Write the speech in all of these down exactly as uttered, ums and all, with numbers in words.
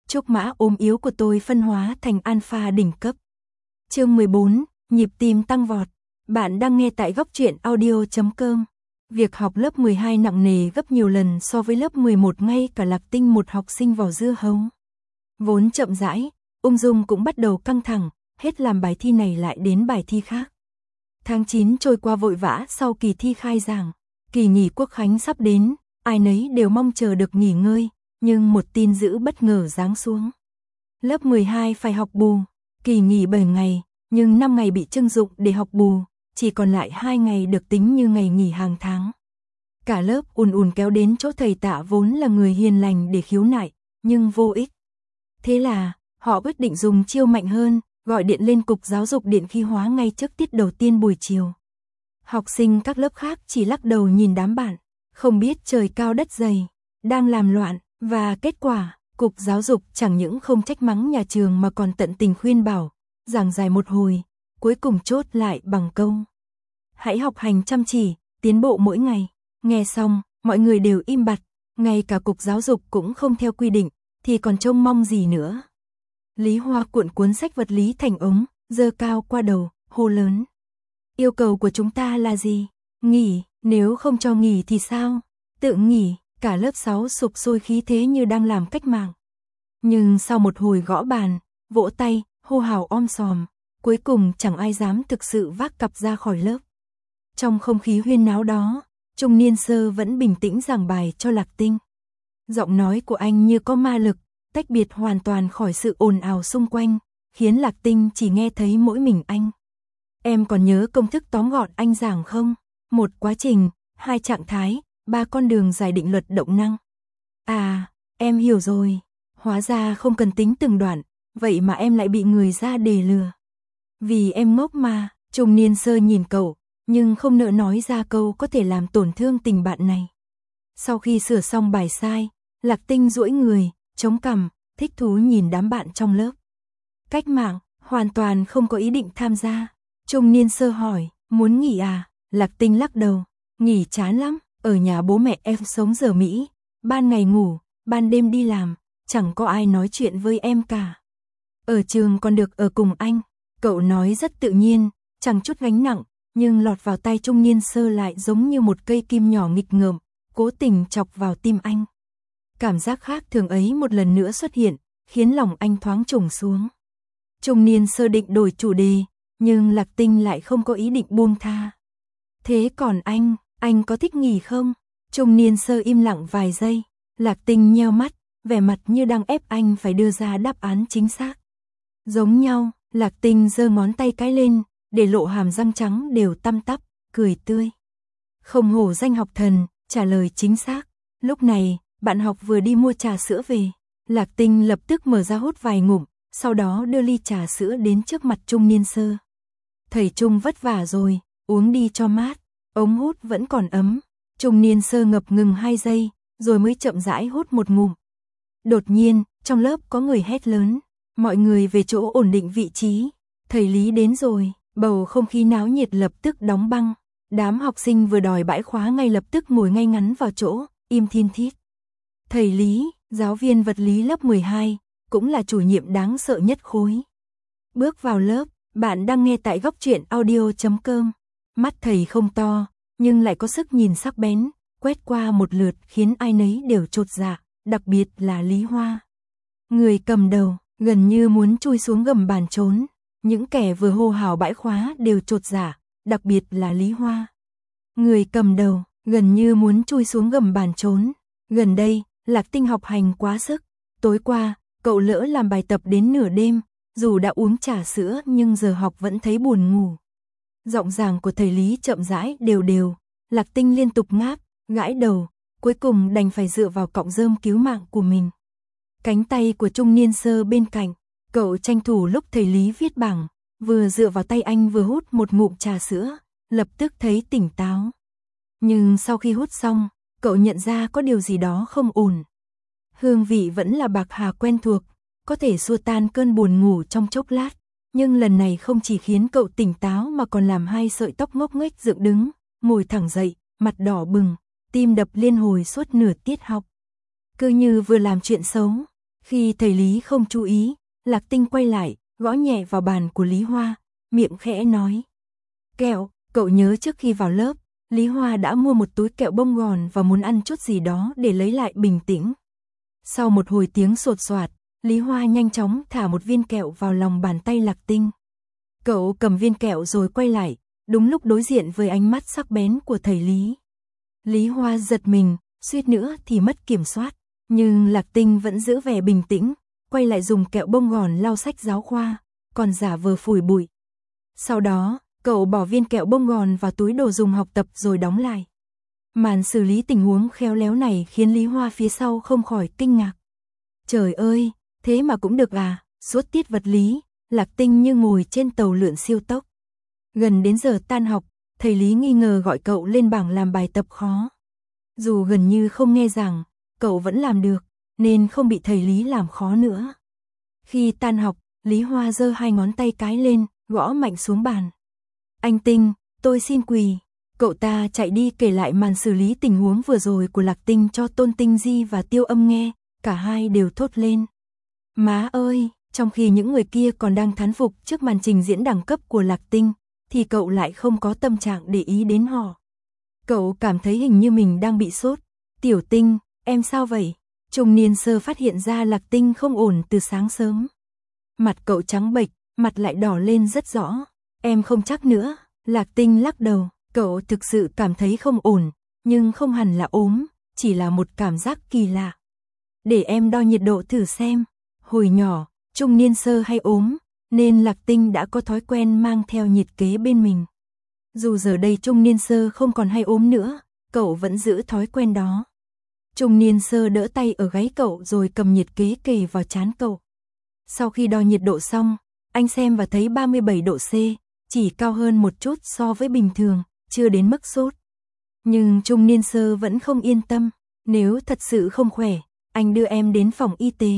chúc mã ốm yếu của tôi phân hóa thành alpha đỉnh cấp. Chương mười bốn, nhịp tim tăng vọt. Bạn đang nghe tại góc truyện audio chấm com. Việc học lớp mười hai nặng nề gấp nhiều lần so với lớp mười một, ngay cả Lạc Tinh một học sinh vỏ dưa hấu vốn chậm rãi, ung dung cũng bắt đầu căng thẳng, hết làm bài thi này lại đến bài thi khác. Tháng chín trôi qua vội vã sau kỳ thi khai giảng, kỳ nghỉ quốc khánh sắp đến, ai nấy đều mong chờ được nghỉ ngơi, nhưng một tin dữ bất ngờ giáng xuống. Lớp mười hai phải học bù, kỳ nghỉ bảy ngày, nhưng năm ngày bị trưng dụng để học bù, chỉ còn lại hai ngày được tính như ngày nghỉ hàng tháng. Cả lớp ùn ùn kéo đến chỗ thầy Tạ vốn là người hiền lành để khiếu nại, nhưng vô ích. Thế là, họ quyết định dùng chiêu mạnh hơn, gọi điện lên cục giáo dục điện khí hóa ngay trước tiết đầu tiên buổi chiều. Học sinh các lớp khác chỉ lắc đầu nhìn đám bạn, không biết trời cao đất dày, đang làm loạn, và kết quả, cục giáo dục chẳng những không trách mắng nhà trường mà còn tận tình khuyên bảo, giảng dài một hồi, cuối cùng chốt lại bằng câu: hãy học hành chăm chỉ, tiến bộ mỗi ngày. Nghe xong, mọi người đều im bặt, ngay cả cục giáo dục cũng không theo quy định, thì còn trông mong gì nữa. Lý Hoa cuộn cuốn sách vật lý thành ống, giơ cao qua đầu, hô lớn: yêu cầu của chúng ta là gì? Nghỉ, nếu không cho nghỉ thì sao? Tự nghỉ. Cả lớp sáu sục sôi khí thế như đang làm cách mạng. Nhưng sau một hồi gõ bàn, vỗ tay, hô hào om sòm, cuối cùng chẳng ai dám thực sự vác cặp ra khỏi lớp. Trong không khí huyên náo đó, trung niên Sơ vẫn bình tĩnh giảng bài cho Lạc Tinh. Giọng nói của anh như có ma lực, tách biệt hoàn toàn khỏi sự ồn ào xung quanh, khiến Lạc Tinh chỉ nghe thấy mỗi mình anh. Em còn nhớ công thức tóm gọn anh giảng không? Một quá trình, hai trạng thái, ba con đường giải định luật động năng. À, em hiểu rồi. Hóa ra không cần tính từng đoạn, vậy mà em lại bị người ra đề lừa. Vì em ngốc mà. Trung niên Sơ nhìn cậu, nhưng không nỡ nói ra câu có thể làm tổn thương tình bạn này. Sau khi sửa xong bài sai, Lạc Tinh duỗi người, chống cằm, thích thú nhìn đám bạn trong lớp. Cách mạng, hoàn toàn không có ý định tham gia. Trung niên Sơ hỏi, muốn nghỉ à? Lạc Tinh lắc đầu, nghỉ chán lắm. Ở nhà bố mẹ em sống giờ Mỹ, ban ngày ngủ, ban đêm đi làm, chẳng có ai nói chuyện với em cả. Ở trường còn được ở cùng anh. Cậu nói rất tự nhiên, chẳng chút gánh nặng, nhưng lọt vào tay trung niên Sơ lại giống như một cây kim nhỏ nghịch ngợm, cố tình chọc vào tim anh. Cảm giác khác thường ấy một lần nữa xuất hiện, khiến lòng anh thoáng trùng xuống. Trung niên Sơ định đổi chủ đề, nhưng Lạc Tinh lại không có ý định buông tha. Thế còn anh, anh có thích nghỉ không? Trung niên Sơ im lặng vài giây, Lạc Tinh nheo mắt, vẻ mặt như đang ép anh phải đưa ra đáp án chính xác. Giống nhau, Lạc Tinh giơ ngón tay cái lên, để lộ hàm răng trắng đều tăm tắp, cười tươi. Không hổ danh học thần, trả lời chính xác. Lúc này, bạn học vừa đi mua trà sữa về. Lạc Tinh lập tức mở ra hút vài ngụm, sau đó đưa ly trà sữa đến trước mặt trung niên Sơ. Thầy Trung vất vả rồi, uống đi cho mát. Ống hút vẫn còn ấm. Trung niên Sơ ngập ngừng hai giây, rồi mới chậm rãi hút một ngụm. Đột nhiên, trong lớp có người hét lớn. Mọi người về chỗ ổn định vị trí. Thầy Lý đến rồi. Bầu không khí náo nhiệt lập tức đóng băng. Đám học sinh vừa đòi bãi khóa ngay lập tức ngồi ngay ngắn vào chỗ, im thin thít. Thầy Lý, giáo viên vật lý lớp mười hai, cũng là chủ nhiệm đáng sợ nhất khối. Bước vào lớp, bạn đang nghe tại góc truyện audio chấm com. Mắt thầy không to, nhưng lại có sức nhìn sắc bén, quét qua một lượt khiến ai nấy đều chột dạ, đặc biệt là Lý Hoa. Người cầm đầu, gần như muốn chui xuống gầm bàn trốn. Những kẻ vừa hô hào bãi khóa đều chột dạ, đặc biệt là Lý Hoa. Người cầm đầu, gần như muốn chui xuống gầm bàn trốn. Gần đây, Lạc Tinh học hành quá sức. Tối qua, cậu lỡ làm bài tập đến nửa đêm, dù đã uống trà sữa nhưng giờ học vẫn thấy buồn ngủ. Giọng giảng của thầy Lý chậm rãi đều đều, Lạc Tinh liên tục ngáp, gãi đầu, cuối cùng đành phải dựa vào cọng rơm cứu mạng của mình. Cánh tay của trung niên Sơ bên cạnh, cậu tranh thủ lúc thầy Lý viết bảng, vừa dựa vào tay anh vừa hút một ngụm trà sữa, lập tức thấy tỉnh táo. Nhưng sau khi hút xong, cậu nhận ra có điều gì đó không ổn. Hương vị vẫn là bạc hà quen thuộc, có thể xua tan cơn buồn ngủ trong chốc lát. Nhưng lần này không chỉ khiến cậu tỉnh táo mà còn làm hai sợi tóc ngốc nghếch dựng đứng, ngồi thẳng dậy, mặt đỏ bừng, tim đập liên hồi suốt nửa tiết học. Cứ như vừa làm chuyện xấu. Khi thầy Lý không chú ý, Lạc Tinh quay lại, gõ nhẹ vào bàn của Lý Hoa, miệng khẽ nói. Kẹo, cậu nhớ trước khi vào lớp, Lý Hoa đã mua một túi kẹo bông gòn và muốn ăn chút gì đó để lấy lại bình tĩnh. Sau một hồi tiếng sột soạt, Lý Hoa nhanh chóng thả một viên kẹo vào lòng bàn tay Lạc Tinh. Cậu cầm viên kẹo rồi quay lại, đúng lúc đối diện với ánh mắt sắc bén của thầy Lý. Lý Hoa giật mình, suýt nữa thì mất kiểm soát, nhưng Lạc Tinh vẫn giữ vẻ bình tĩnh, quay lại dùng kẹo bông gòn lau sách giáo khoa, còn giả vờ phủi bụi. Sau đó, cậu bỏ viên kẹo bông gòn vào túi đồ dùng học tập rồi đóng lại. Màn xử lý tình huống khéo léo này khiến Lý Hoa phía sau không khỏi kinh ngạc. Trời ơi, thế mà cũng được à, suốt tiết vật lý, Lạc Tinh như ngồi trên tàu lượn siêu tốc. Gần đến giờ tan học, thầy Lý nghi ngờ gọi cậu lên bảng làm bài tập khó. Dù gần như không nghe giảng, cậu vẫn làm được, nên không bị thầy Lý làm khó nữa. Khi tan học, Lý Hoa giơ hai ngón tay cái lên, gõ mạnh xuống bàn. Anh Tinh, tôi xin quỳ. Cậu ta chạy đi kể lại màn xử lý tình huống vừa rồi của Lạc Tinh cho Tôn Tinh Di và Tiêu Âm nghe, cả hai đều thốt lên. Má ơi, trong khi những người kia còn đang thán phục trước màn trình diễn đẳng cấp của Lạc Tinh, thì cậu lại không có tâm trạng để ý đến họ. Cậu cảm thấy hình như mình đang bị sốt. Tiểu Tinh, em sao vậy? Trung niên sơ phát hiện ra Lạc Tinh không ổn từ sáng sớm. Mặt cậu trắng bệch, mặt lại đỏ lên rất rõ. Em không chắc nữa, Lạc Tinh lắc đầu, cậu thực sự cảm thấy không ổn, nhưng không hẳn là ốm, chỉ là một cảm giác kỳ lạ. Để em đo nhiệt độ thử xem. Hồi nhỏ, trung niên sơ hay ốm, nên Lạc Tinh đã có thói quen mang theo nhiệt kế bên mình. Dù giờ đây trung niên sơ không còn hay ốm nữa, cậu vẫn giữ thói quen đó. Trung niên sơ đỡ tay ở gáy cậu rồi cầm nhiệt kế kề vào trán cậu. Sau khi đo nhiệt độ xong, anh xem và thấy ba mươi bảy độ C, chỉ cao hơn một chút so với bình thường, chưa đến mức sốt. Nhưng trung niên sơ vẫn không yên tâm, nếu thật sự không khỏe, anh đưa em đến phòng y tế.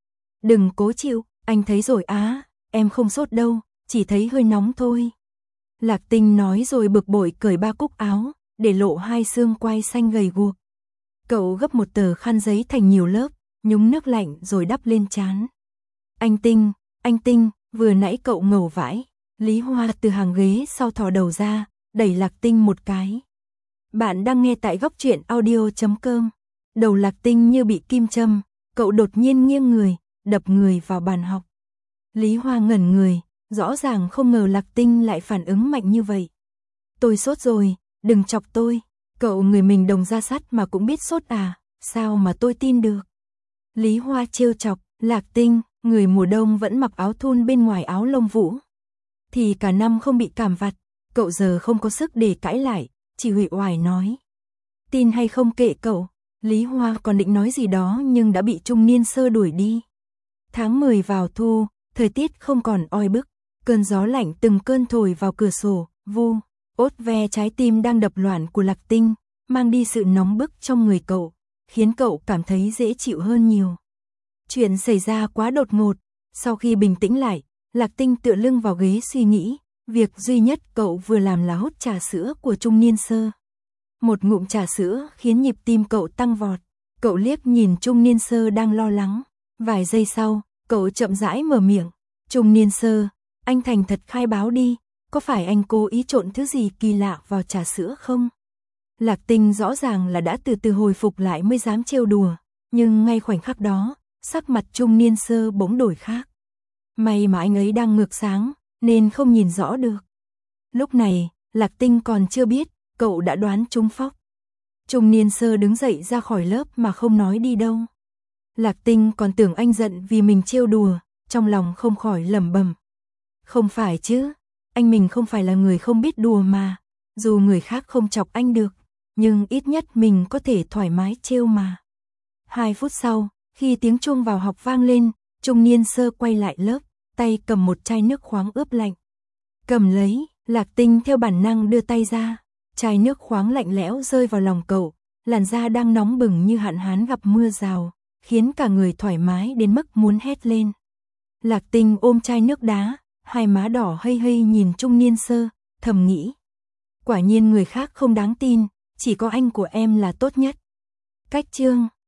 Đừng cố chịu, anh thấy rồi á, em không sốt đâu, chỉ thấy hơi nóng thôi. Lạc Tinh nói rồi bực bội cởi ba cúc áo, để lộ hai xương quai xanh gầy guộc. Cậu gấp một tờ khăn giấy thành nhiều lớp, nhúng nước lạnh rồi đắp lên trán. Anh Tinh, anh Tinh, vừa nãy cậu ngầu vãi. Lý Hoa từ hàng ghế sau thò đầu ra, đẩy Lạc Tinh một cái. Bạn đang nghe tại góc truyện audio chấm com. Đầu Lạc Tinh như bị kim châm, cậu đột nhiên nghiêng người, đập người vào bàn học. Lý Hoa ngẩn người, rõ ràng không ngờ Lạc Tinh lại phản ứng mạnh như vậy. Tôi sốt rồi, đừng chọc tôi. Cậu người mình đồng ra sắt mà cũng biết sốt à, sao mà tôi tin được. Lý Hoa trêu chọc, Lạc Tinh, người mùa đông vẫn mặc áo thun bên ngoài áo lông vũ. Thì cả năm không bị cảm vặt, cậu giờ không có sức để cãi lại, chỉ uể oải nói. Tin hay không kệ cậu. Lý Hoa còn định nói gì đó nhưng đã bị trung niên sơ đuổi đi. Tháng mười vào thu, thời tiết không còn oi bức, cơn gió lạnh từng cơn thổi vào cửa sổ, vu, ốt ve trái tim đang đập loạn của Lạc Tinh, mang đi sự nóng bức trong người cậu, khiến cậu cảm thấy dễ chịu hơn nhiều. Chuyện xảy ra quá đột ngột, sau khi bình tĩnh lại, Lạc Tinh tựa lưng vào ghế suy nghĩ, việc duy nhất cậu vừa làm là hút trà sữa của trung niên sơ. Một ngụm trà sữa khiến nhịp tim cậu tăng vọt, cậu liếc nhìn trung niên sơ đang lo lắng. Vài giây sau, cậu chậm rãi mở miệng, trung niên sơ, anh thành thật khai báo đi, có phải anh cố ý trộn thứ gì kỳ lạ vào trà sữa không? Lạc Tinh rõ ràng là đã từ từ hồi phục lại mới dám trêu đùa, nhưng ngay khoảnh khắc đó, sắc mặt trung niên sơ bỗng đổi khác. May mà anh ấy đang ngược sáng, nên không nhìn rõ được. Lúc này, Lạc Tinh còn chưa biết, cậu đã đoán trúng phóc. Trung niên sơ đứng dậy ra khỏi lớp mà không nói đi đâu. Lạc Tinh còn tưởng anh giận vì mình trêu đùa, trong lòng không khỏi lẩm bẩm. Không phải chứ, anh mình không phải là người không biết đùa mà, dù người khác không chọc anh được, nhưng ít nhất mình có thể thoải mái trêu mà. Hai phút sau, khi tiếng chuông vào học vang lên, trung niên sơ quay lại lớp, tay cầm một chai nước khoáng ướp lạnh. Cầm lấy, Lạc Tinh theo bản năng đưa tay ra, chai nước khoáng lạnh lẽo rơi vào lòng cậu, làn da đang nóng bừng như hạn hán gặp mưa rào, khiến cả người thoải mái đến mức muốn hét lên. Lạc Tinh ôm chai nước đá, hai má đỏ hây hây nhìn trung niên sơ, thầm nghĩ. Quả nhiên người khác không đáng tin, chỉ có anh của em là tốt nhất. Cách chương